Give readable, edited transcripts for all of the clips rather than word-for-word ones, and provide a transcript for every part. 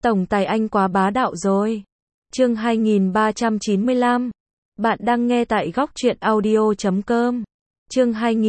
Tổng tài anh quá bá đạo rồi. Chương 2395. Bạn đang nghe tại góc truyện audio.com. Chương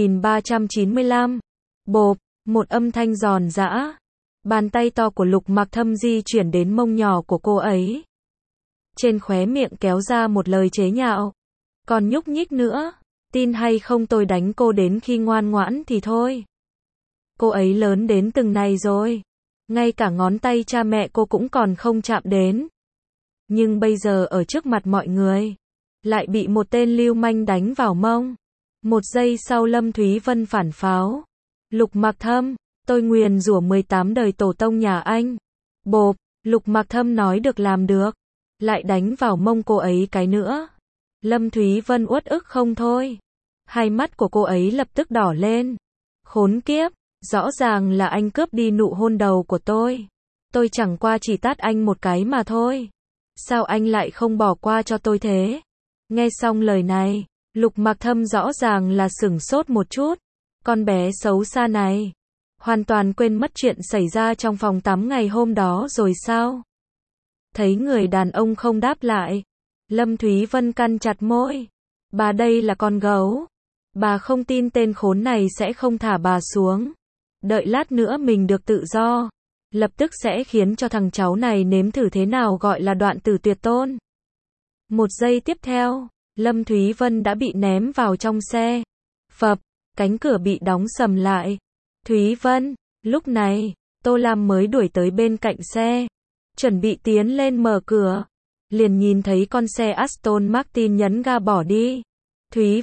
2395. Bộp, một âm thanh giòn giã. Bàn tay to của Lục Mặc Thâm di chuyển đến mông nhỏ của cô ấy. Trên khóe miệng kéo ra một lời chế nhạo. Còn nhúc nhích nữa, tin hay không tôi đánh cô đến khi ngoan ngoãn thì thôi. Cô ấy lớn đến từng này rồi. Ngay cả ngón tay cha mẹ cô cũng còn không chạm đến. Nhưng bây giờ ở trước mặt mọi người, lại bị một tên lưu manh đánh vào mông. Một giây sau Lâm Thúy Vân phản pháo. Lục Mặc Thâm, tôi nguyền rủa 18 đời tổ tông nhà anh. Bộp, Lục Mặc Thâm nói được làm được. Lại đánh vào mông cô ấy cái nữa. Lâm Thúy Vân uất ức không thôi. Hai mắt của cô ấy lập tức đỏ lên. Khốn kiếp, rõ ràng là anh cướp đi nụ hôn đầu của tôi. Tôi chẳng qua chỉ tát anh một cái mà thôi. Sao anh lại không bỏ qua cho tôi thế? Nghe xong lời này, Lục Mặc Thâm rõ ràng là sửng sốt một chút. Con bé xấu xa này, hoàn toàn quên mất chuyện xảy ra trong phòng tắm ngày hôm đó rồi sao? Thấy người đàn ông không đáp lại, Lâm Thúy Vân cắn chặt môi. Bà đây là con gấu. Bà không tin tên khốn này sẽ không thả bà xuống. Đợi lát nữa mình được tự do, lập tức sẽ khiến cho thằng cháu này nếm thử thế nào gọi là đoạn tử tuyệt tôn. Một giây tiếp theo, Lâm Thúy Vân đã bị ném vào trong xe. Phập, cánh cửa bị đóng sầm lại. Thúy Vân, lúc này, Tô Lam mới đuổi tới bên cạnh xe, chuẩn bị tiến lên mở cửa. Liền nhìn thấy con xe Aston Martin nhấn ga bỏ đi. Thúy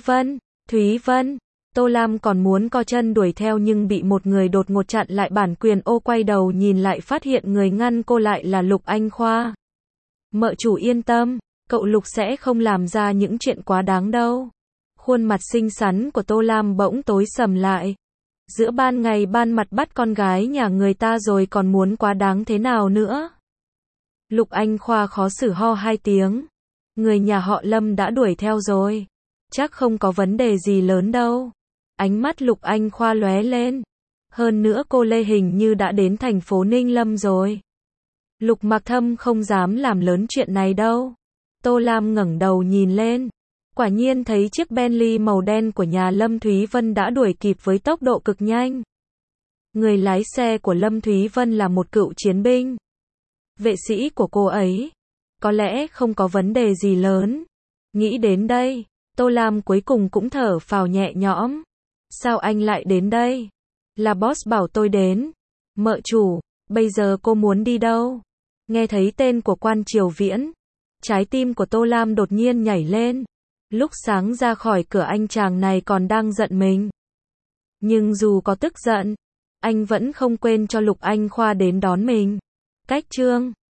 Vân, Tô Lam còn muốn co chân đuổi theo nhưng bị một người đột ngột chặn lại bản quyền. Ô quay đầu nhìn lại phát hiện người ngăn cô lại là Lục Anh Khoa. Mợ chủ yên tâm, cậu Lục sẽ không làm ra những chuyện quá đáng đâu. Khuôn mặt xinh xắn của Tô Lam bỗng tối sầm lại. Giữa ban ngày ban mặt bắt con gái nhà người ta rồi còn muốn quá đáng thế nào nữa? Lục Anh Khoa khó xử ho hai tiếng. Người nhà họ Lâm đã đuổi theo rồi. Chắc không có vấn đề gì lớn đâu. Ánh mắt Lục Anh Khoa lóe lên. Hơn nữa cô Lê hình như đã đến thành phố Ninh Lâm rồi. Lục Mặc Thâm không dám làm lớn chuyện này đâu. Tô Lam ngẩng đầu nhìn lên. Quả nhiên thấy chiếc Bentley màu đen của nhà Lâm Thúy Vân đã đuổi kịp với tốc độ cực nhanh. Người lái xe của Lâm Thúy Vân là một cựu chiến binh. Vệ sĩ của cô ấy. Có lẽ không có vấn đề gì lớn. Nghĩ đến đây, Tô Lam cuối cùng cũng thở phào nhẹ nhõm. Sao anh lại đến đây? Là boss bảo tôi đến. Mợ chủ, bây giờ cô muốn đi đâu? Nghe thấy tên của Quan Triều Viễn, trái tim của Tô Lam đột nhiên nhảy lên. Lúc sáng ra khỏi cửa anh chàng này còn đang giận mình. Nhưng dù có tức giận, anh vẫn không quên cho Lục Anh Khoa đến đón mình. Cách chương